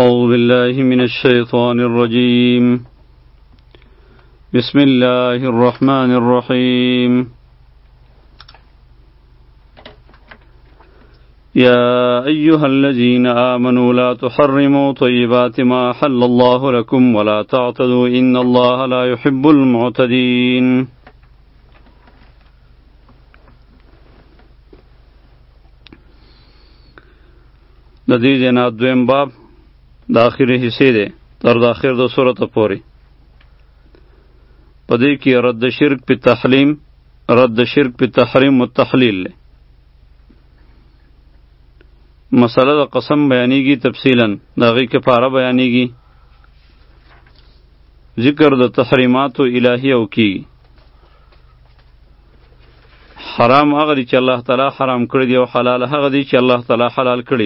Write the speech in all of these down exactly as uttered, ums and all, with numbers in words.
أعوذ بالله من الشيطان الرجيم. بسم الله الرحمن الرحيم. يا أيها الذين آمنوا لا تحرموا طيبات ما أحل الله لكم ولا تعتدوا إن الله لا يحب المعتدين. لدی جنا دویم باب د آخري حصے ده تر د آخر د سورت پورې. پدې کې رد شرک په تحلیم، رد شرک په تحریم و تحلیل له مسله د قسم بیانېږي تفصیلا، د هغې کفاره بیانېږي، ذکر د تحریماتو الهیه وکېږي. حرام هغه دی چې الله تعالی حرام کړی دی او حلال هغه دی چې الله تعالی حلال کړی.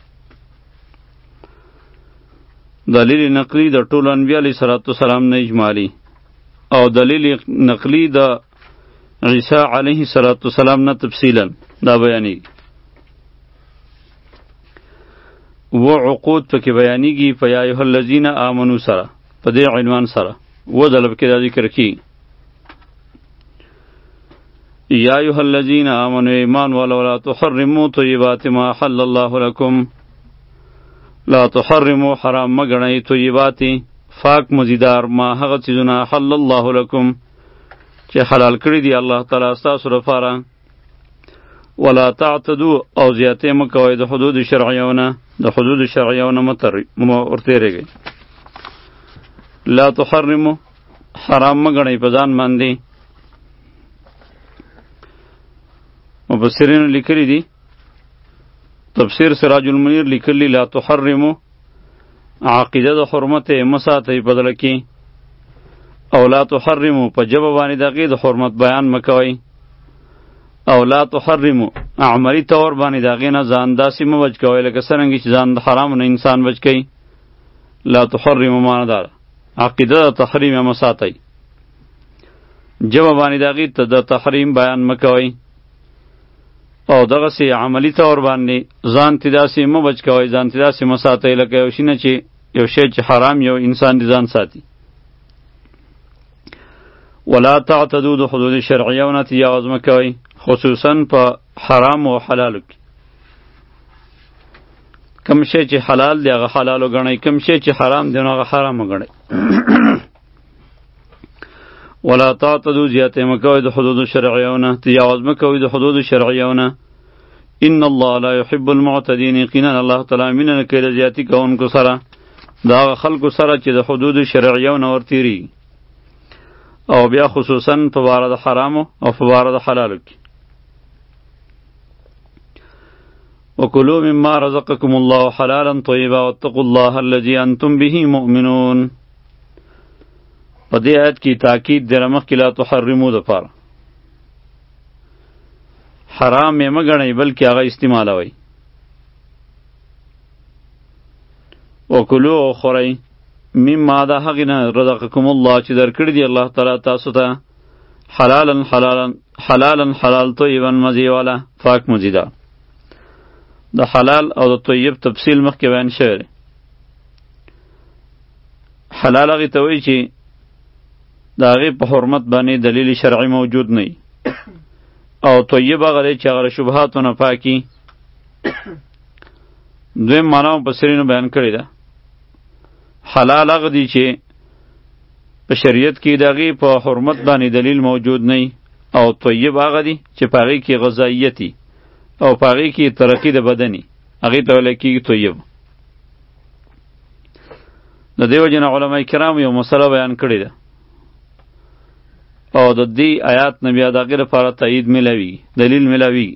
دلیل نقلی د ټولو انبیاء علیه صلوات والسلام نه اجمالی او دلیل نقلی د عیسی علیه صلوات والسلام نه تفصیلا دا بیانېږي. و عقود پکې بیانېږي په یا ایها الذین آمنو سره، په دې عنوان سره و ځله پکې دا ذکر کېږي. یا ایها الذین آمنو ایمان والو لا تحرموا طیبات ما حل الله لکم، لا تحرموا حرام مگنئی طیباتی فاک مزیدار ما هغه چیزونه حل الله لکم چې حلال کړی دی الله تعالی ستاسو لپاره. ولا تعتدوا او زیاتې مه کوئ د حدود شرعیونه، د حدود شرعیونه مه ورتېرېږئ. لا تحرموا حرام مگنئی په ځان باندې. مفسرینو لیکلی دی، تفسیر سراج المنیر لیکلی لا تحرمو عقیده د حرمت مساتې بدل کی، او لا تحرمو په جبه باندې دغې د حرمت بیان مکوئ، او لا تحرمو عملی طور باندې دغې نه ځان داسې مه بچ کوئ لکه څرنګه چې ځان د حرامو نه انسان بچ کوي. لا تحرمو معنی دا عقیده د تحریم مساتئ، جبه باندې دغې ته د تحریم بیان مکوئ او دغه سي عملی طور باندې ځان تی داسې مه بچ کوئ، ځان تی داسې مه ساتئ لکه یو شي نه چې یو شی چې حرام یو انسان دی ځان ساتي. ولا تعتدوا د حدود شرعیو نه تجاوز مه کوئ، خصوصا په حرام او حلالو کې. کم شی چې حلال دی هغه حلال وګڼئ، کم شی چې حرام دی نو هغه حرام وګڼئ. ولا تعتدوا زیاتې مه کوئ د حدود شرعیو نه، تجاوز مه کوئ د حدود شرعیو نه. ان الله لا يحب المعتدین، یقینا الله تعالی مینه نه کوي د زیاتي کوونکو سره، د هغه خلکو سره چې د حدود شرعیو نه ورتېرېږي، او بیا خصوصا په باره د حرامو او په باره د حلالو کې. وکلوا مما رزقکم الله حلالا طیبا واتقوا الله الذي انتم به مؤمنون. په دې آیت کې تاکید دی مخکې لا تحرمو دپاره، حرام یې مه ګڼئ بلکې هغه استعمالوئ. وکلو او خورئ مما د هغې نه رزقکم الله چې درکړي دی الله تعالی تاسو ته حلالا حلالا حلالا حلال طیبا مزې والا پاک مزیدار. د حلال او د طیب تفصیل مخکې بیان شوی دی. حلال هغې ته وایي چې د هغې په حرمت باندې دلیل شرعي موجود نه وي، او طیب هغه دی چې هغه له شبهاتو نه پاکي. دویم معنا مفسرینو بیان کړې ده. حلال هغه دی چې په شریعت کې د هغې په حرمت باندې دلیل موجود نه وي، او طیب هغه دی چې په هغې کې غذاییت وي او په هغې کې ترقي د بدن وي، هغې ته ویلی کېږي طیب. د دې وجې نه علما کرام یو مسله بیان کړې ده، او د دې آیات نه بیا د هغې لپاره تایید میلاویږي، دلیل میلاویږي.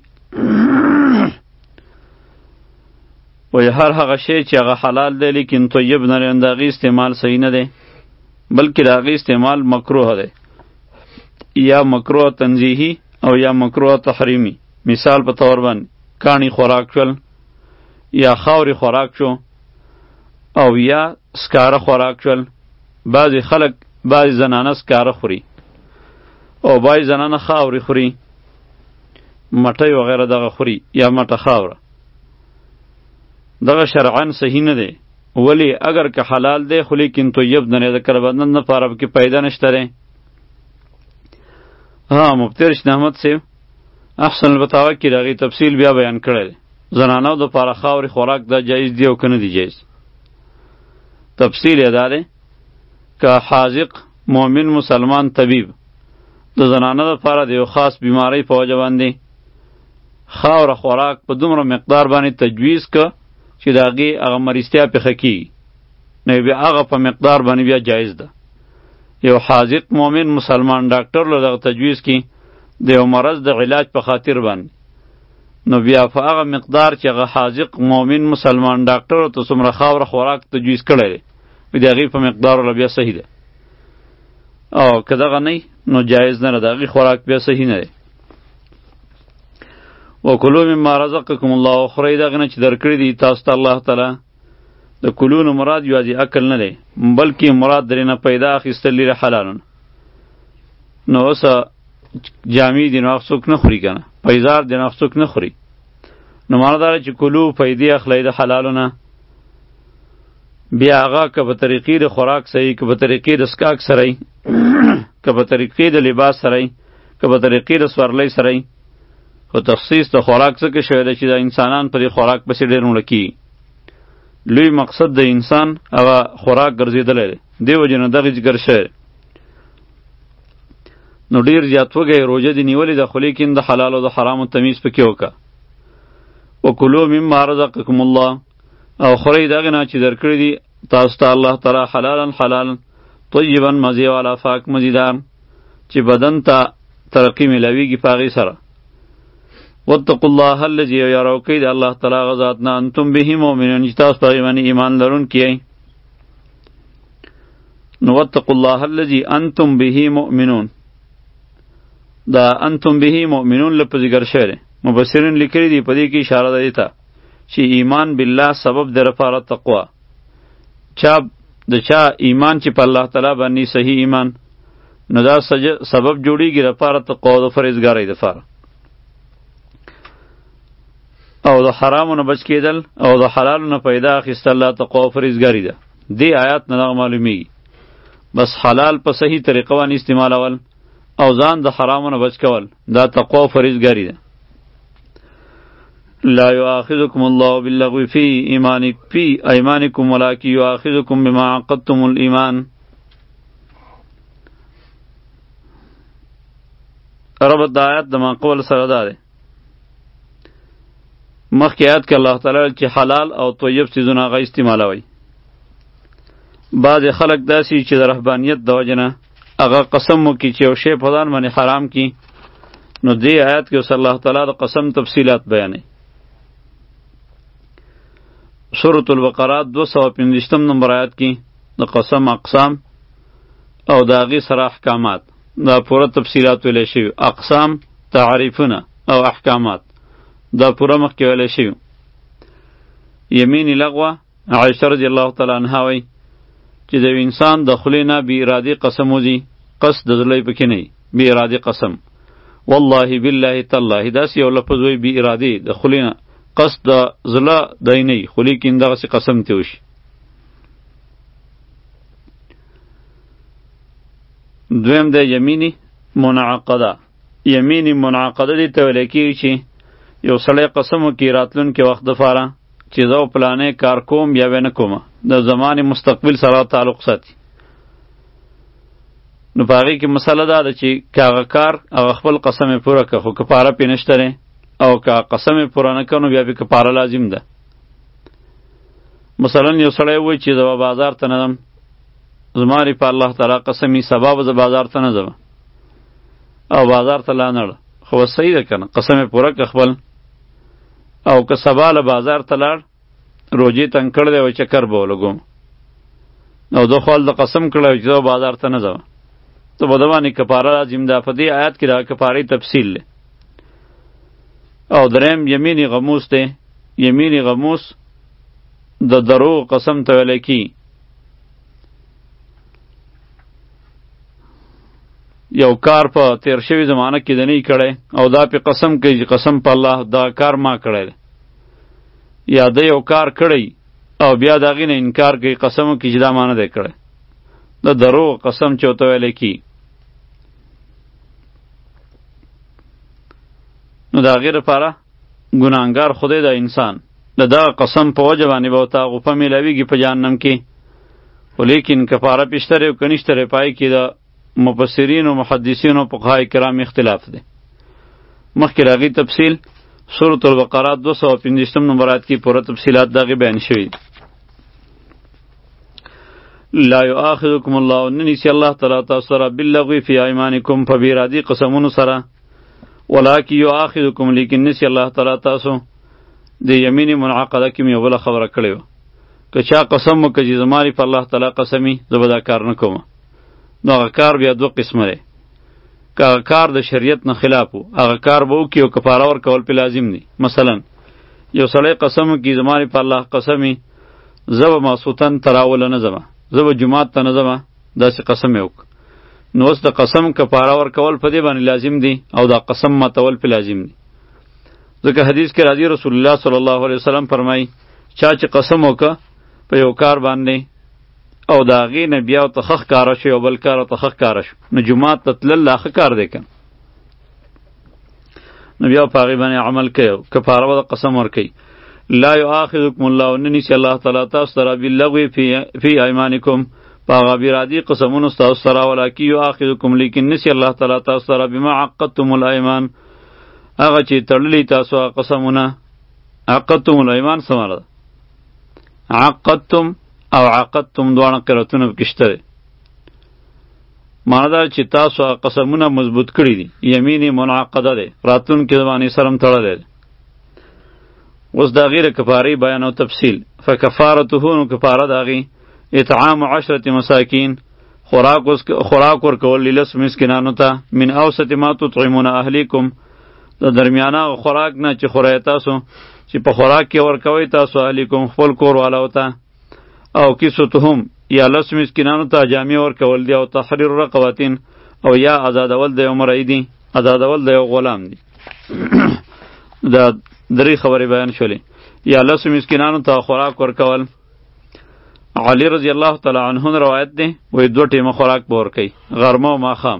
وایي هر هغه شی چې هغه حلال دی لیکن طیب نه لري، د هغې استعمال صحیح نه دی، بلکې د هغې استعمال مکروه دی، یا مکروه تنزیهي او یا مکروه تحریمي. مثال په طور باندې کاڼي خوراک شول، یا خاورې خوراک شو، او یا سکاره خوراک شول. بعضې خلک بعضې زنانه سکاره خوري او بعضې زنانه خاورې خوري، مټۍ وغیره دغه خوري یا مټه خاوره. دغه شرعاً صحیح نه دی، ولی اگر که حلال دی خو لیکن طیب نه د کربندن نه پاره کې پیدا نشته دی. ها مفتی رشید احمد صاحب احسن الفتاوا کې دغه تفصیل بیا بیان کړی دی. زنانو د پاره خاورې خوراک دا جایز دی او کنه دی جایز. تفصیل یې دا دی که حاذق مؤمن مسلمان طبیب د زنانه د پاره د یو خاص بیماری په وجه باندې خاوره خوراک په دومره مقدار باندې تجویز که چې د هغې هغه مریضتیا پېښه کېږي نو بیا هغه په مقدار باندې بیا جایز ده. یو حاذق مؤمن مسلمان ډاکټر له دغه تجویز کی د یو مرض د علاج په خاطر باندې نو بیا په هغه مقدار چې هغه حاذق مؤمن مسلمان ډاکټر ته څومره خاوره خوراک تجویز کړی دی د هغې په مقدار ولا بیا صحیح ده. او که دغه نه نو جایز نه ده، د هغې خوراک بیا صحیح نه دی. وکلو مما رزقکم الله، خورئ د هغې نه چې درکړي دي تاسو ته الله تعالی. د کلو نه مراد یوازې عقل نه دی بلکې مراد درې نه پیدا اخیستل لري حلالونه. نو اوس جامې دي نو هغه څوک نه خوري که نه، پیزار دي نو هغه څوک نه خوري. نو معنی دا ده چې کلو پیدې اخلئ د حلالو نه، بیا هغه که په طریقې د خوراک صحیح، که په طریقې د سکاک سره یي، که په طریقې د لباس سره یي، که په طریقې د سورلۍ سره یي. خو تخصیص د خوراک څخه شوی ده چې د انسانان پر خوراک پسې ډېر مړه کېږي. لوی مقصد د انسان هغه خوراک ګرځېدلی دی، دې وجې نه دغه ذکر شوی. نو ډېر زیات وږی روژه دې نیولې ده خو لیکن د حلال او د حرامو تمیز پکې وکړه. وکلو مما رزقکم الله، او خورئ د هغې نه چې درکړي دي تاسو ته الله تعالی حلالا حلالا طیبا مزې والا پاک مزیدار چې بدن ته ترقي میلاویږي په هغې سره. واتقوا الله الذي یراوکئ د الله تعالی هغه ذات نه انتم به مؤمنون چې تاسو په هغې باندې ایمان لرونکي یئ. نو واتقوا الله الذي انتم به مؤمنون، دا انتم به مؤمنون لپس ذکر شوی دی. مبصرین لیکلي دي په دې کې اشاره ده دې ته چې ایمان بالله سبب د لپاره تقوا. چا د چا ایمان چې په الله تعالی باندې صحیح ایمان نو دا سبب جوړیږي لپاره تقوا او د فرهیزګارۍ دپاره. او د حرامو نه بچ کېدل او د حلالو نه پیدا اخیستل دا تقوا او فرهیزګاري ده. دې آیات نه دغه معلومیږي. بس حلال په صحیح طریقه باندې استعمالول او ځان د حرامو نه بچ کول دا تقوا او فرهیزګاري ده. لا یؤاخذکم الله باللغو فی ایمانک فی ایمانکم ولکن یؤاخذکم بما عقدتم الایمان. ربط د آیات د ما قول سره دا ده. مخکې آیات کې الله تعالی چې حلال او طیب څیزونه هغه استعمالوئ. بعضې خلک داسې چې د رهبانیت د وجې نه هغه قسم وکړي چې یو شی په ځان باندې حرام کړي نو دې آیات کې اوس الله تعالی د قسم تفصیلات بیانوي. سورة البقره دو سوه پنځویشتم نمبر آیات کې د قسم اقسام او د هغې سره احکامات دا پوره تفصیلات ویلی شوي. اقسام تعریفونه او احکامات دا پوره مخکې ویلی شوي. یمین لغوه عایشه رضی الله تعالی عنها وایي چې د یو انسان د خولې نه بې ارادې قسم وځي، قصد د زړه پکې نه وي، بې ارادې قسم. والله بالله تالله داسې یو لفظ وایي بې ارادې د خولې نه، قصد د زړه دی نه وي خو لیکن دغسې قسم ته وشي. دویم دی یمینی منعقده. یمینی منعقده دې ته ویلی کېږي چې یو سړی قسم وکړي راتلونکي وخت دپاره چې زه پلانی کار کوم یا به نه کومه، د زمان مستقبل سره تعلق ساتي. نو په هغې کې مسله دا ده چې که هغه کار هغه خپل قسم یې پوره کړه خو کفاره پرې نشته دی، او که قسم یې پوره نه کړه نو بیا پې کفاره لازم ده. مثلا یو سړی وایي چې زه به بازار ته نه ځم، زما په الله تعالی قسم یې سبا به زه بازار ته نه ځم او بازار ته لا نړه، خو صحیح ده که نه، قسم یې پوره کړه خپل. او که سبا له بازار ته لاړ روجې تنګ کړی دی او چکر به ولګوم او ده خو هلته قسم کړی چې زه بازار ته نه ځم، ته به ده باندې کفاره لازم ده. په دې آیات کې د کفارې تفصیل دی. او دریم یمین غموس دی. یمین غموس د دروغ قسم ته ویلی کېږي. یو کار په تیر شوي زمانه کې د نه کړی او دا پې قسم کوي چې قسم په الله دا کار ما کړی دی، یا ده یو کار کړی او بیا د هغې نه انکار کوي، قسم وکړي چې دا ما نه دی کړی، د دروغ قسم چې ورته ویلی کي. نو د هغې دپاره ګناهګار خدای د انسان د دغه قسم په وجه باندې به ورته غوپه میلاویږي په جهنم کې. خو لیکن کفاره پې شته دی او که نشته دی، پای کې د مفسرینو محدثینو فقهای کرام اختلاف دی. مخکې د هغې تفصیل سورة البقره دو سوه پنځویشتم نمبر آیت کې پوره تفصیلات د هغې بیان شوي دي. لا یؤاخذکم الله، نه نیسي الله تعالی تاسو سره باللغو فی ایمانکم، په بې ارادي قسمونو سره، ولکن یؤاخذکم، لیکن نیسي الله تعالی تاسو د یمین منعقده کې مې یو بله خبره کړې وه، که چا قسم وکړه چې زما په الله تعالی قسمي زه به دا کار نه کوم، نو هغه کار بیا دوه قسمه دی. که هغه کار د شریعت نه خلاف و، هغه کار به وکړي او کفاره ورکول پې لازم دی. مثلا یو سړی قسم وکړي زما په الله قسمي زه به ماسخوتن تراوله نه ځمه، زه به جومات ته نه ځمه، داسې قسم یې وکړه، نو اوس د قسم کفاره ورکول په دې باندې لازم دی او دا قسم ماتول پې لازم دی. ځکه حدیث کې راځي رسول الله صلی الله علیه وسلم فرمایي چا چې قسم وکړه په یو کار باندې او د هغې نه بیا ورته ښه ښکاره شو، یو بل کار ورته ښه ښکاره شو، نو جومات ته تلل لا ښه کار دی که نو بیا په هغې باندې عمل کوي او کفاره به د قسم ورکوي. لا یؤاخذکم الله، نه نیسي الله تعالی تاسو سره باللغو فی ایمانکم، په هغه بېرادي قسمونو ستاسو سره، ولکن یؤاخذکم، لیکن نیسي الله تعالی تاسو سره بما عقدتم الایمان، هغه چې تړلي تاسو قسمونه. عقدتم الایمان څه معنی ده؟ عقدتم او عقدتم دواړه قرأتونه پکې شته دی. معنی دا چې تاسو قسمونه مضبوط کړي دي، یمین منعقده دی، راتلونکي زمانې سره هم تړلی دی. اوس د هغې د کفارې بیان او تفصیل. فکفارته، نو کفاره د هغې اطعام عشرة مساکین، خوراک ورکول لس مسکینانو ته، من اوسط ما تطعمون اهلیکم، د درمیانه خوراک نه چې خورئ تاسو، چې په خوراک کې ورکوئ تاسو اهلیکم خپل کور والاو ته، او کسوتهم، یا لس مسکینانو ته جامې ورکول دی، او تحریر رقبتین، او یا آزادول د یو مرئی دی، آزادول د یو غلام دی. دا درې خبرې بیان شولې. یا لس مسکینانو ته خوراک ورکول. علی رضی الله تعالی عنه روایت دی وایي دوه ټیمه خوراک به ورکوي، غرمه او ماښام.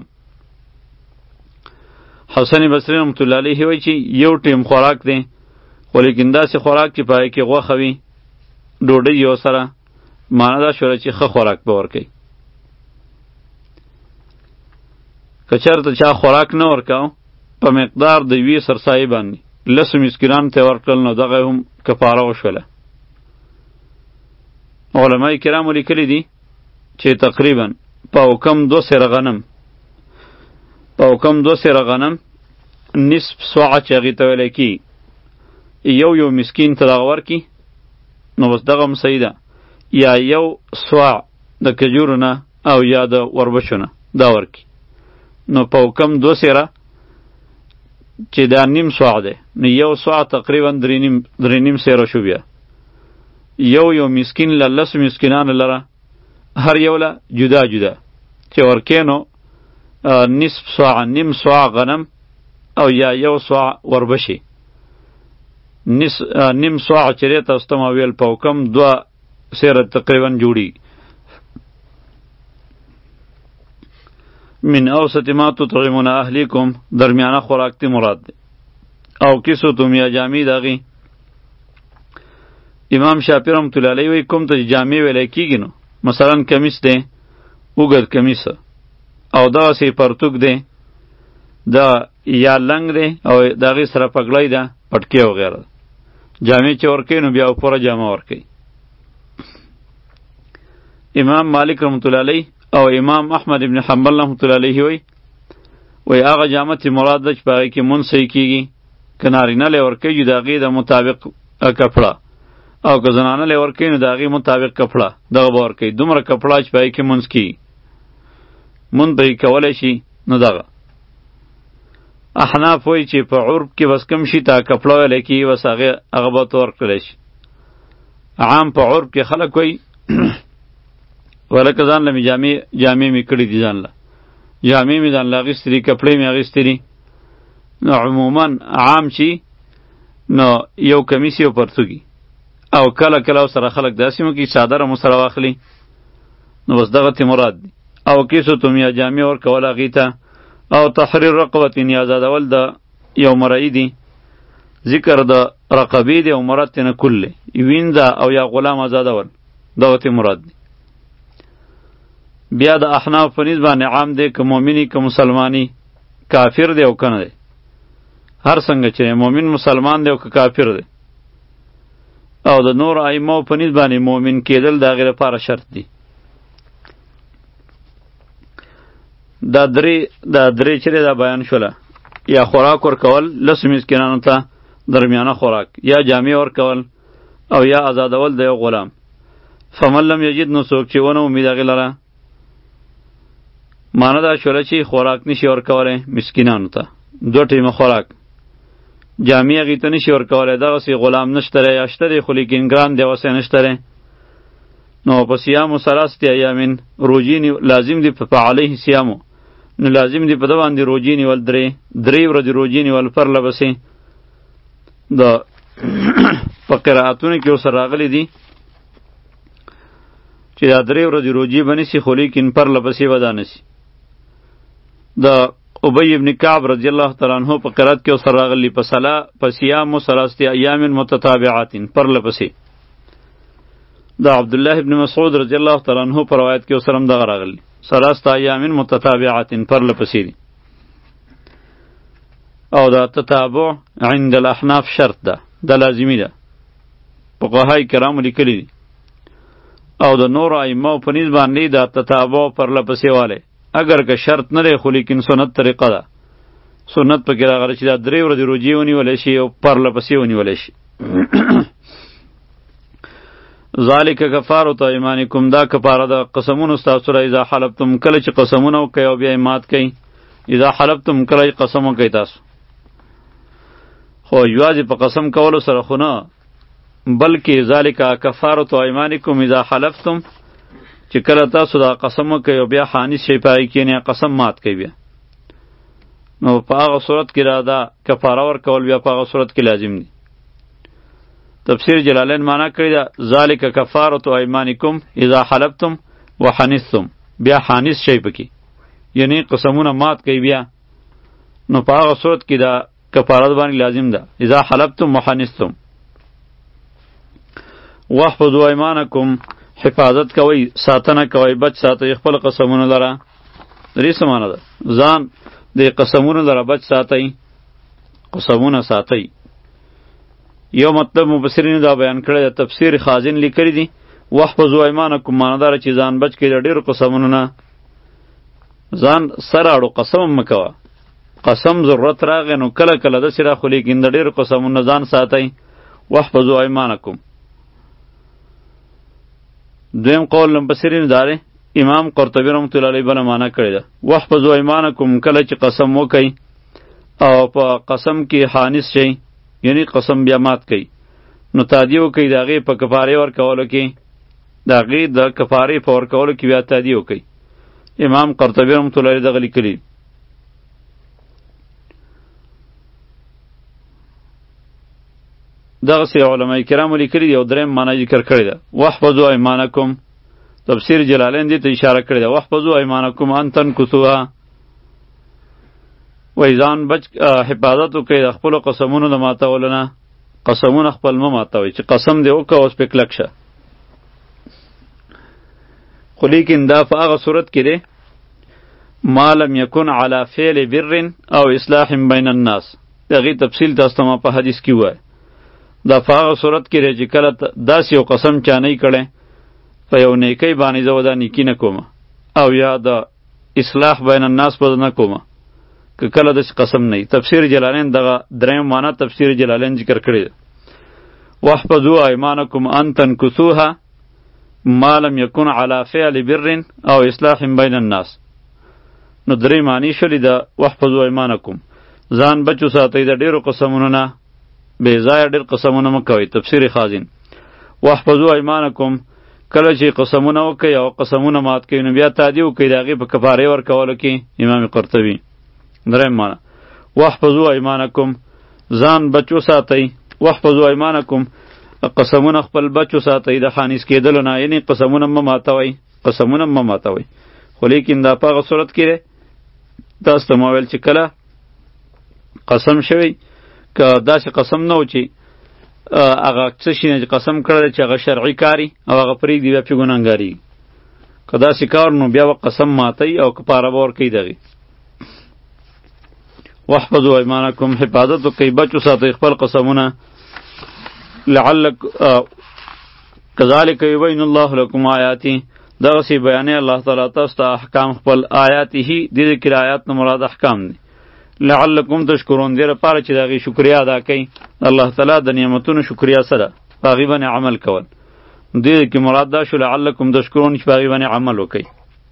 حسن بصری رحمت الله علیه وایي چې یو ټیم خوراک دی، خو لیکن داسې خوراک چې پای کې غوښه وي، ډوډۍ یو سره، معنی دا شوله چې ښه خوراک به ورکوي. که چېرته چا خوراک نه ورکاو په مقدار د یوې سرسایې باندې لسو مسکینانو ته یې ورکړل، نو دغه هم کفاره وشوله. علماء کرامو لیکلی دي چې تقریبا پاو کم دو سره غنم پاو کم دو سره غنم نصف سوعه چې هغې ته ویلی کي یو یو مسکین ته دغه ورکي، نو بس دغه هم صحیح ده. یا یو سوع د کجورو نه او یا د وربشو نه دا ورکي، نو پاو کم دو سره چې دا نیم سوع دی، نو یو سوع تقریبا درې نیم سره شو. بیا یو یو مسکین له لسو مسکینانو لره هر یو له جدا جدا چې ورکې، نو نصف سوع، نیم سوع غنم او یا یو سوع وربشي، نیم سوع چې دی تاسو ته ما ویل پاو کم دوه سره تقریبا جوړي. من اوسط ما تطعمون اهلیکم، درمیانه خوراک تی مراد دی. او کسوتم، یا جامې د هغې. امام شافعي رحمت الله علیه وایي کوم ته جامې ویلی کېږي، نو مثلا کمیس دی، اوږد کمیس، او دغسې پرتوګ دی، دا یا لنګ دی او د هغې سره پګړۍ ده، پټکې وغیره. جامې چې ورکوي نو بیا پوره جامه ورکوي. امام مالک رحمت الله علیه او امام احمد ابن حنبل رحمت الله علیه وی وی هغه جامه چې مراد ده چې په هغې کې مونځ صحیح کېږي، که نارینه لی ورکوي د هغې د مطابق کپړه، او که زنانه لی ورکوي نو د هغې مطابق کپړه دغه به ورکوي، دومره کپړه چې په هغې کې مونځ کېږي، مونځ به یې کولی شي. نو دغه احناف وایي چې په عرب کې بس کم شي ته کپړه ویلی کېږي، بس هغې هغه به ورته ورکړلی شي. عام په عرب کې خلک وایي ولکه ځان له مې جامې جامې مې کړي دي، ځان له جامې مې ځان له اخیستې دي، کپړې مې اخیستې دي. نو عموما عام چې نو یو کمیس یو پرتوګي، او کله کله سره خلق داسې مو کې چادر مو سره واخلي، نو بس دغه تی مراد دی. او کیسو تم یا جامع ورکول هغې ته، او تحریر رقبة یا آزادول د یو مرئی دی. ذکر د رقبې دی او مراد تی نه کل دی، وینځه او یا غلام آزادول دغه تی مراد دی. بیا د احناف په نسبت باندې عام دی، که مؤمنی که مسلمانی، کافر دی او کنه دی، هر څنګه چې مؤمن مسلمان دی او که کافر دی. او د نور ائمه په نسبت باندې مؤمن کېدل د هغې لپاره شرط دی. دا درې دا درې چې دا بیان شوله، یا خوراک ورکول لسو مسکینانو ته درمیانه خوراک، یا جامع ورکول، او یا آزادول د یو غلام. فمن لم یجد، نو څوک چې ونه امید هغې لره، معنی دا شوله چې خوراک نشي ورکولی مسکینانو ته، دو ټیمه خوراک، جامع هغې ته نشي ورکولی، دغسې غلام نشته دی، یا شته دی خو لیکن ګران دی وسې نشته دی، نو په صیامو ثلاثة ایامین روجې لازم دی، په علیه صیامو، نو لازم دی په ده باندې روجې نیول، درې درې ورځې روجې نیول پرله پسې. د په قرائتونو کې ورسره راغلی دي چې دا درې ورځې روجې به نیسي، خو لیکن پرله پسې به دا نسي. د ابی ابن کعب رضی الله تعالی عنہ په قرائت کې ورسره راغلی په صلا په صیامو ثلاثة ایام متتابعات پرله پسې. د عبدالله ابن مسعود رضی الله تعالی عنہ په روایت کې ورسره هم دغه راغلی ثلاثة ایام متتابعات پرله پسې دي. او دا تتابع عند الاحناف شرط ده، دا لازمی ده، فقهای کرامو لیکلی دي. او د نور ائمه په نسبت باندې دا تتابع پرله پسې والی اگر که شرط نه دی، خو لیکن سنت طریقه ده، سنت پکې راغلی چې دا درې ورځې روجې ونیولی شي او پرله پسې ونیولی شي. ذالک کفارة ایمانکم، دا کفاره ده قسمونو ستاسو را اذا حلفتم، کله چې قسمونه وکئ او بیا یې مات کئ. اذا حلفتم، کله چې قسم وکئ تاسو، خو یوازې په قسم کولو سره خو نه، بلکې ذالک کفارة ایمانکم اذا حلفتم، چې کله تاسو دا قسم وکئ او بیا حانث شئ په هغې کې، یعنې قسم مات کئ بیا، نو په هغه صورت کې را دا کفاره ورکول بیا په هغه صورت کې لازم دی. تفسیر جلالین معنی کړی دا ذالک کفارة ایمانکم اذا حلفتم وحنثتم، بیا حانث شئ پکې، یعنی قسمونه مات کوي بیا، نو په هغه صورت کې دا کفاره باندې لازم ده. اذا حلفتم وحنثتم. واحفظوا ایمانکم، حفاظت کوئ، ساتنه کوئ، بچ ساتئ خپل قسمونه لره. درې څه معنی ده؟ ځان د قسمونو لره بچ ساتئ، قسمونه ساتئ. یو مطلب مفسرین دا بیان کړی د تفسیر خازن لیکلی دی، واحفظوا ایمانکم معنی داره چې ځان بچ کړئ د ډېرو قسمونو نه، ځان سره اړو قسم مه کوه. قسم ضرورت راغی نو کله کله داسې راخو، لیکن د ډېرو قسمونو ځان ساتئ. واحفظوا ایمانکم. دویم قول مفسرین دا دی، امام قرطبی رحمة الله علیه بله معنی کړې ده. واحفظوا ایمانکم، کله چې قسم وکئ او په قسم کې حانث شئ، یعنی قسم بیا مات کئ، نو تادیه وکئ د هغې په کفارې ورکولو کې، د هغې د کفارې په ورکولو کې بیا تادیه وکئ. امام قرطبی رحمة الله علیه دغه لیکلي. دغسې علماء کرامو لیکلي دي. او درېیم معنی ذکر کړې ده، واحفظوا ایمانکم. تفسیر جلالین دې ته اشاره کړې ده، واحفظوا ایمانکم ان تنکثوها، وای ځان بچ حفاظت وکړئ د خپلو قسمونو د ماتولو نه، قسمونه خپل مه ماتوئ، چې قسم دې وکړه اوس پې کلک شه. خو لیکن دا په هغه صورت کې دی ما لم یکن علی فعل بر او اصلاح بین الناس، د هغې تفصیل تاسو ته ما په حدیث کې ووایه. دا په هغه صورت کې دی چې کله داسې یو قسم چا نه کړی په یو نیکۍ باندې زه دا نیکي نه کومه، او یا د اصلاح بین الناس به نه کومه، که کله داسې قسم نه وي. تفسیر جلالین دغه درېیم معنی تفسیر جلالین ذکر کړی ده. واحفظوا ایمانکم ان تنکثوها ما لم یکن علی فعل بر او اصلاح بین الناس. نو درې معنی شولې ده واحفظوا ایمانکم، ځان بچو ساتئ د ډېرو قسمونو نه، بې ځایه ډېر قسمونه مه کوئ. تفسیر خازن. واحفظوا ایمانکم، کله چې قسمونه وکئ او قسمونه مات کوئ نو بیا تادیه وکئ د هغې په کفارې ورکولو کې. امام قرطبي. درېیم معنی واحفظوا ایمانکم، ځان بچ وساتئ. واحفظوا ایمانکم قسمونه خپل بچو ساتئ د خانیس کېدلو نه، یعنی قسمونه مه ماتوئ، قسمونه مه ماتوئ. خو لیکن دا په هغه صورت کې دی تاسو ته ما ویل چې کله قسم شوی که داسې قسم نه و چې هغه څه شي نه چې قسم کړی چې هغه شرعي کاري او هغه پرېږدي بیا پې ګناهګاري، که داسې کار نو بیا به قسم ماتئ او کفاره به ورکوئ دغې. واحفظوا ایمانکم، حفاظت وکئ بچو ساتئ خپل قسمونه. لعلک کذالک یبین الله لکم آیاتی، دغسې بیانې الله تعالی تاسو ته احکام خپل آیاته. دې دې کې آیات نه مراد احکام دي. لعلکم تشکرون، دې لپاره چې د هغې شکریا ادا کوئ، الله تعالی د نعمتونو شکریا سره په هغې باندې عمل کول. دې کې مراد دا شو لعلکم تشکرون چې په هغې باندې عمل وکئ.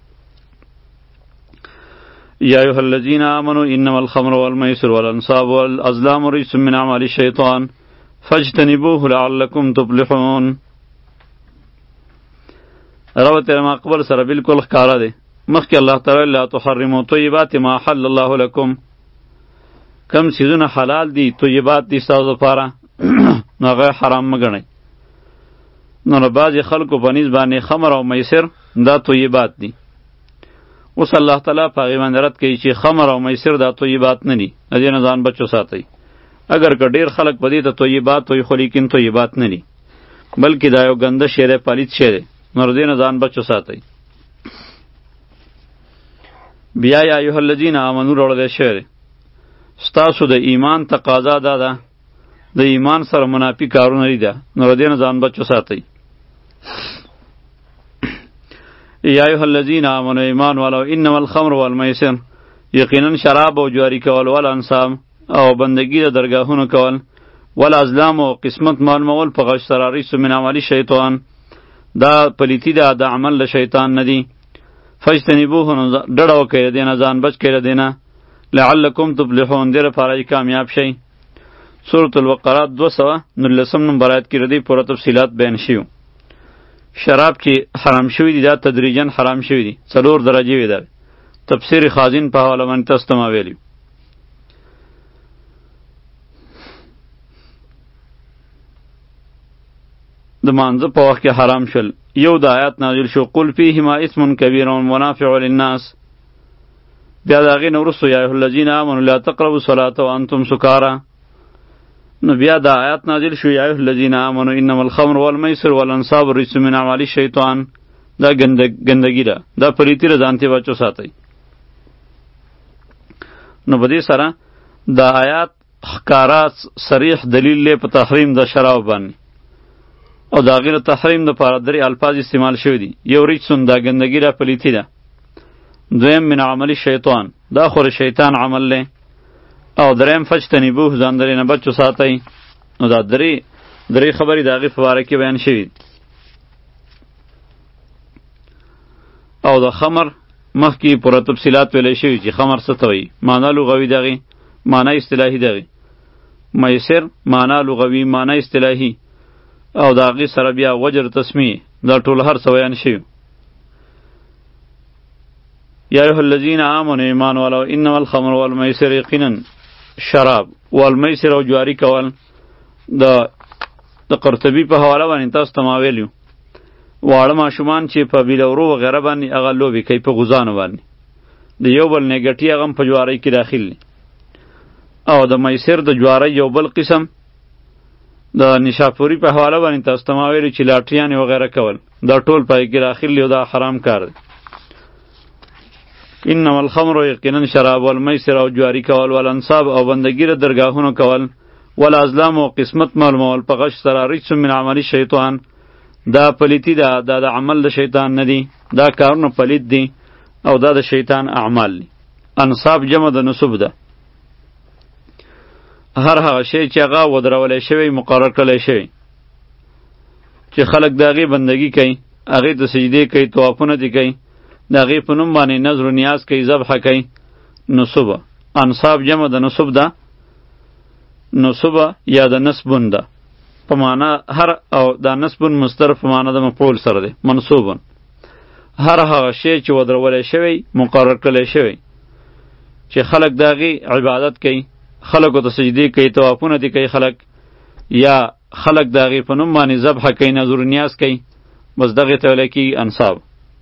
یا ایها الذین آمنوا انما الخمر والمیسر والانصاب والازلام رجس من اعمال الشیطان فاجتنبوه لعلکم تفلحون. روایت ما قبل سره بالکل ښکاره دی. مخکې الله تعالی لا تحرموا طیبات ما حل الله لکم، کم څیزونه حلال دي طیبات دي ستاسو لپاره نو هغه حرام مه ګڼئ. نو نو بعضې خلکو په نیز باندې خمر او میسر دا طیبات دي. اوس الله تعالی په هغې باندې رد کوي چې خمر او میسر دا طیبات نه دي، د دې نه ځان بچو ساتئ. اگر که ډېر خلک په دې ته طیبات وایي خو لیکن طیبات نه دي، بلکې دا یو ګنده شی دی، پلیت شی دی، نو د دې نه ځان بچو ساتئ. بیا یا ایها الذین آمنو راوړلی شوی دی. ستاسو د ایمان تقاضا دا ده، د ایمان سره منافي کارونه دي ده، نو د دې نه ځان بچو ساتئ. یا ایها الذین آمنوا ایمان والو انما الخمر والمیسر، یقینا شراب او جواری کول، والانصاب او بندگی د درگاهونو کول، والازلام او قسمت معلومول په غش سره رجس من عمل شیطان، دا پلیتی ده د عمل د شیطان نه دي. فاجتنبوه، ډډه وکئ د دې نه، ځان بچ کئ د دې نه. لعلکم تفلحون، دې لپاره چې کامیاب شئ. سورة البقره دوه سوه نولسم نمبر آیت کې ردی پوره تفصیلات بیان شوي. شراب چې حرام شوي دي دا تدریجا حرام شوي دي، څلور درجې وي. دا تفسیر خازن په حواله باندې تاسو ته ما ویلي. د مانځه په وخت کې حرام شول. یو د آیات نازل شو قل فیهما اسم کبیر ومنافع للناس. بیا د هغې نه وروستو یا ایها الذین آمنوا لا تقربوا الصلاة وانتم سکارا. نو بیا د آیات نازل شو یا ایها الذین آمنوا انما الخمر والمیسر والانصاب رجس من اعمال الشیطان. دا ګندګي ده، دا پلیتي ده، ځان ترې بچو ساتئ. نو په دې سره د آیات ښکاره صریح دلیل دی په تحریم د شراب باندې، او د هغې د تحریم دپاره درې الفاظ استعمال شوي دي. یو رجسون، دا ګندګي ده، پلیتي ده. دویم من عمل شیطان، دا خو د شیطان عمل دی. او دریم فجتنبوه، ځان درې نه بچو ساتئ. نو دا درې درې خبرې د هغې په باره کې بیان شوي دي. او د خمر مخکې پوره تفصیلات ویلی شوي چې خمر څه ته وایي، معنا لغوي دغې، معنا اصطلاحي دغې. میسر معنا لغوي، معنا اصطلاحي، او د هغې سره بیا وجر تسمیه، دا ټول هر څه بیان شوي. یا ایها الذین آمنوا ایمان والو انما الخمر والمیسر، یقینا شراب والمیسر او جواری کول. د د قرطبي په حواله باندې تاسو ته ما ویلیو، واړه ماشومان چې په بیلورو وغیره باندې هغه لوبې کوي په غوزانو باندې، د یو بل نیګټي هغه هم په جوارۍ کې داخل دي. او د میسر د جوارۍ یو بل قسم د نشاپوري په حواله باندې تاسو ته ما ویلي چې لاټریانې وغیره کول، دا ټول پای کې داخل دي او دا حرام کار دی. انما الخمر، یقینا شراب، والمیسر او جواری کول، والانصاب او بندگی د درگاهونو کول، والازلام او قسمت معلومول په غش سره رجس من عمل شیطان، دا پلیتی ده، دا د عمل د شیطان نه دي، دا کارونه پلیت دي او دا د شیطان اعمال دي. انصاب جمع د نصب ده، هر هغه شی چې هغه ودرولی شوی، مقرر کړلی شوی، چې خلک د هغې بندگی کوي، هغې ته سجدې کوي، طوافونه دې کوي، د هغې په نوم باندې نظر و نیاز کوي، ذبحه کوي. نصب، انصاب جمع د نصب ده، نصب یا د نصبون ده په معنا هر، او دا نصبون مصدر په معنا د مفعول سره دی، منصوبون. هر هغه شی چې ودرولی شوی، مقرر کړلی شوی، چې خلک د هغې عبادت کوي، خلکو ته سجدې کوي، طوافونه دې کوي خلک، یا خلق د هغې په نوم باندې ذبحه کوي، نظر نیاز کوي، بس دغې ته ویلی کېږي انصاب.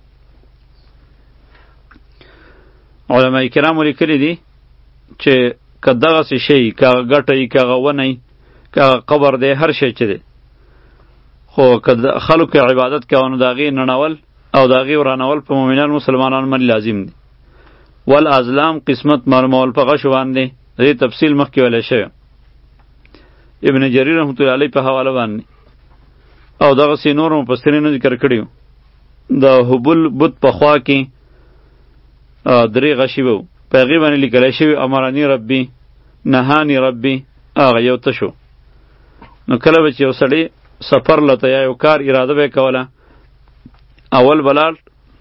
علما کرامو لیکلي دي چې که دغسې شی که هغه ګټه وي که هغه ونه وي که هغه قبر دی هر شی چې دی، خو که خلکو عبادت کوه نو د هغې نړول او د هغې ورانول په مؤمنان مسلمانانو باندې لازم دی. والازلام قسمت معلومول په غشو باندې د دې تفصیل مخکې ویلی شوی ابن جریر رحمت الله علیه په حواله باندې، او دغسې نور مفسرینو ذکر کړي وو. د هبل بت په خوا کې درې غشي به وو، په هغې باندې لیکلی شوي امرانی ربي نهانی ربي، هغه یو ته شو. نو کله به چې یو سړی سفر لته یا یو کار اراده به یې کوله، اول به لاړ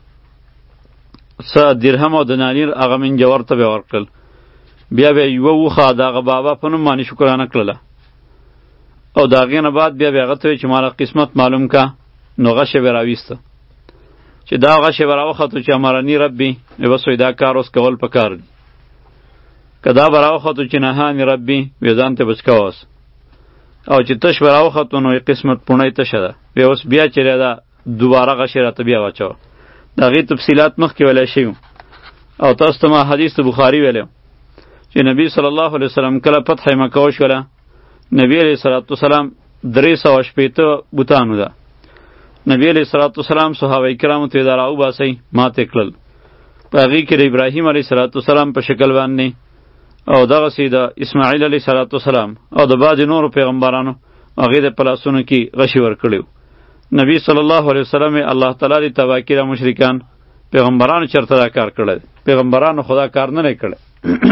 څه درهم او دنانیر هغه منجور ته به یې ورکړل، بیا به یې یوه وښه د هغه بابا په نوم باندې شکرانه کړله، او د هغې نه بعد بیا به یې هغه ته وایي چې ماله قسمت معلوم که. نو غش یې به راویسته، چې دا غش یې به راوخته چې امرني ربي، وی بس وایي دا کار اوس کول په کار دی. که دا به راوخته چې نهاني ربي، وی ځان ته بچ کوه اوس. او چې تش به راوخته نو قسمت پوڼۍ تشه ده، وی اوس بیا چې دا دوباره غش یې راته بیا واچوه. د هغې تفصیلات مخکې ویلی شوي او تاسو ته ما حدیث د بخاري ویلی چې نبی صلی الله علیه وسلم کله فتح مکه وشوله، نبی علیه صلات وسلام درې سوه شپېته بوتانو ده. نبی علیه صلات وسلام صحابه کرامو ته یې دا راوباسئ ماتې کړل، په هغې کې د ابراهیم علیه صلات وسلام په شکل باندې او دغسې د اسماعیل علیه صلات وسلام او د بعضې نورو پیغمبرانو هغې د په لاسونو کې غشي ورکړي وو. نبی صلی الله علیه وسلم الله تعالی دې تباه کړي دا مشرکان. پیغمبرانو چېرته دا کار کړی؟ پیغمبرانو خدا کار نه دی کړی.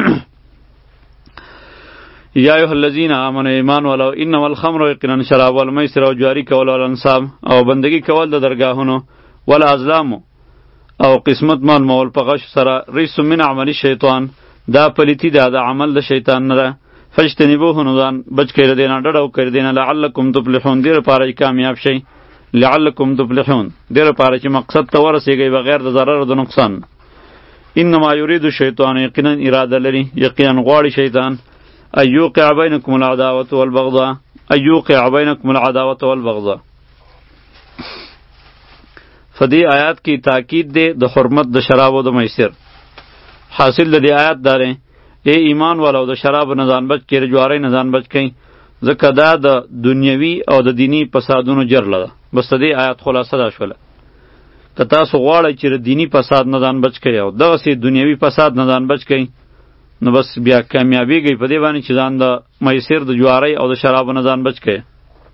یا ایها الذین آمنوا ایمان ولو انما الخمر یقینا شراب والمیسر او جواری کول والانصاب او بندگی کول د درگاهونو والازلام او قسمت مال مول په غش سره ریس من عمل شیطان، دا پلیتی دا د عمل د شیطان نه ده. فاجتنبوه نو ځان بچ کړئ دینه ډډه وکړئ دینه لعلکم تفلحون، دې لپاره چې کامیاب شئ. لعلکم تفلحون دې لپاره چې مقصد ته ورسیږئ بغیر د ضرر او د نقصان. انما یرید الشیطان یقینا اراده لري، یقینا غواړي شیطان ایوقع بینکم العداوة والبغضاء، ایوقع بینکم العداوة والبغضاء. فدی آیات کی تاکید دے د حرمت د شراب او د میسر. حاصل د دې آیات داره ای ایمان والو د شراب نه ځان بچ کړئ، جواری نه ځان بچ کړئ، ځکه دا د دنیوي او د دینی فسادونو جرله ده. بس د دې آیات خلاصه دا شوله. که تاسو غواړئ چې د دینی فساد نه ځان بچ کړئ او دغسې دنیوي فساد نه ځان بچ کړئ، نو بس بیا کامیابیږئ په دې باندې چې ځان د میسر د جواری او د شرابو نه ځان بچ کړئ.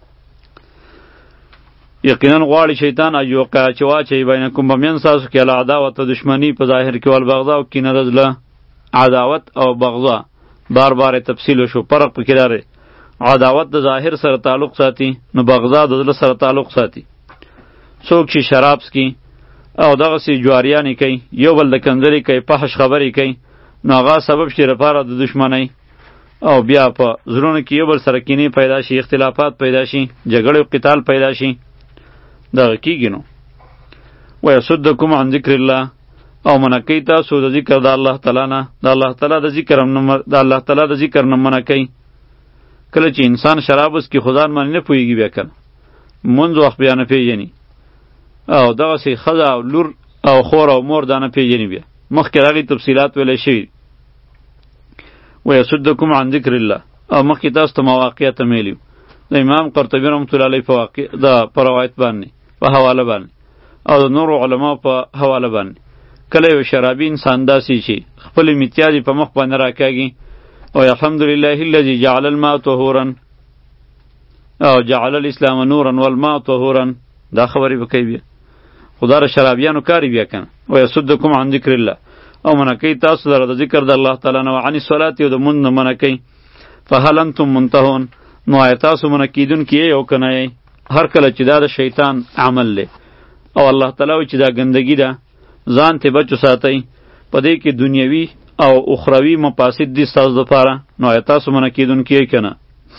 یقینا غواړي شیطان ایوقع چې واچوي بینکم په منځ ستاسو کې العداوت د دشمني په ظاهر کې والبغضا او کینه د زړه. عداوت او بغضا بار بار تفصیل وشو، فرق پکې لري. عداوت د ظاهر سره تعلق ساتي، نو بغضا د زړه سره تعلق ساتي. څوک چې شراب څکي او دغسې جواریانې کوي، یو بل د کنځلې کوي، فحش خبرې کوي، نو هغه سبب شي لپاره د دشمنۍ او بیا په زړونو کې یو بل سره کینې پیدا شي، اختلافات پیدا شي، جګړې او قتال پیدا شي. دغه کېږي نو ویصدکم عن ذکر الله او منع کوي تاسو د ذکر د الله تعالی نه، د الله تعالی د ذکر د الله تعالی د ذکر نه منع کوي. کله چې انسان شراب وڅکي خو ځان باندې نه پوهېږي، بیا کنه منځ وخت بیا نه پېژني، او دغسې ښځه او لور او خور او مور دا نه پېژني. بیا مخکې هغې تفصیلات ویلی شوي. ویصدکم عن ذکر الله او مخکې تاسو ته مواقع ته میلي د امام قرطبي رحمت الله علیه په واقع د په روایت باندې په حواله باندې او د نورو علماو په حواله باندې. کله یو شرابي انسان داسې چې خپلې میتیازې په مخ باندې راکاږي او الحمدلله الذي جعل الماء طهورا او جعل الاسلام نورا والماء طهورا، دا خبرې به کوي. بیا خدا را شرابیانو کاری بیا کنه. ویصدکم عن ذکر الله او منع کوي تاسو لره د ذکر د الله تعالی نه، عن الصلاة او د مونځ نه منع کوي. فهل انتم منتهون، نو آیا تاسو منع کیدونکي یې او که نه یې؟ هر کله چې دا د شیطان عمل دی او الله تعالی وایي چې دا ګندګي ده، ځان ته بچو ساتئ، په دې کې دنیوي او اخروي مفاسد دي ستاسو دپاره، نو آیا تاسو منع کیدونکي یې که نه؟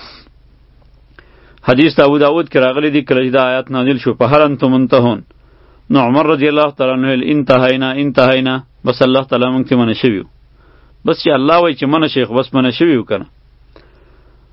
حدیث ابو داود کې راغلی دی کله چې دا آیات نازل شو فهل انتم منتهون، نو عمر رضی الله تعالی عنہ انتهینا انتهینا، بس الله تعالی موږ ته منع شوي. بس چې الله وایي چې منع شي خو بس منع شوي و که نه. نو الله تعالی وایي چې منع کیدونکي یې او که نه.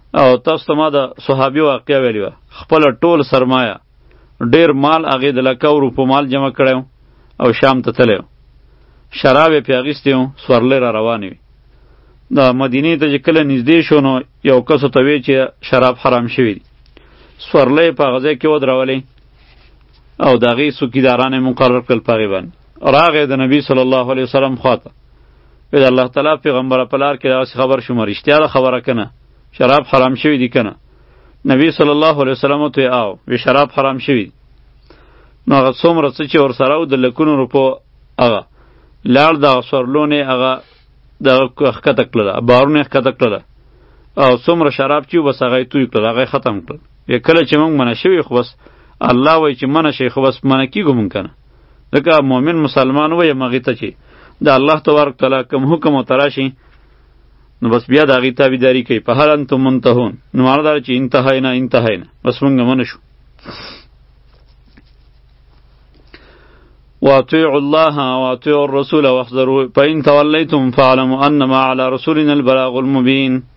او تاسو ته ما د صحابي واقعه ویلې وه. خپله ټول سرمایه ډیر مال هغې د لکو روپو مال جمع کړی او شام ته تللی و. شراب یې پې اخیستی و، سورلۍ را روانې وي. د مدینې ته چې کله نږدې شو نو یو کس ورته وی چې شراب حرام شوي دي. سورلۍ په هغه ځای کې ودرولې او د هغې څوکیداران یې مقرر کړل په هغې باندې. راغی د نبي صلی الله علیه وسلم خواته، وی د الله تعالی پیغمبره په لار کې دغسې خبر شومه، رښتیا ده خبره که نه؟ شراب حرام شوي دي که نه؟ نبی صلی الله علیه وسلم ورته وی آو، وی شراب حرام شوي دي. نو هغه څومره څه چې ورسره و د لکونو روپو هغه لاړ دغه سورلونې هغه دغه ښکته کړله، بارونه یې ښکته کړله او څومره شراب چې و بس هغه یې توی کړل، هغه یې ختم کړل. وی کله چې موږ منع شوي خو بس الله وایي چې منع شئ خو بس منع کېږو موږ که نه. ځکه مؤمن مسلمان ووایم هغې ته چې د الله تبارک تعالی کوم حکم ورته راشي نو بس بیا د هغې تابعداري کوي. په هل انتم منتهون، نو معنی دا چې انتهینا انتهینا، بس موږ منع شو. واطیعوا الله واطیعوا الرسول واحذروا فإن تولیتم فاعلموا انما علی رسولنا البلاغ المبین.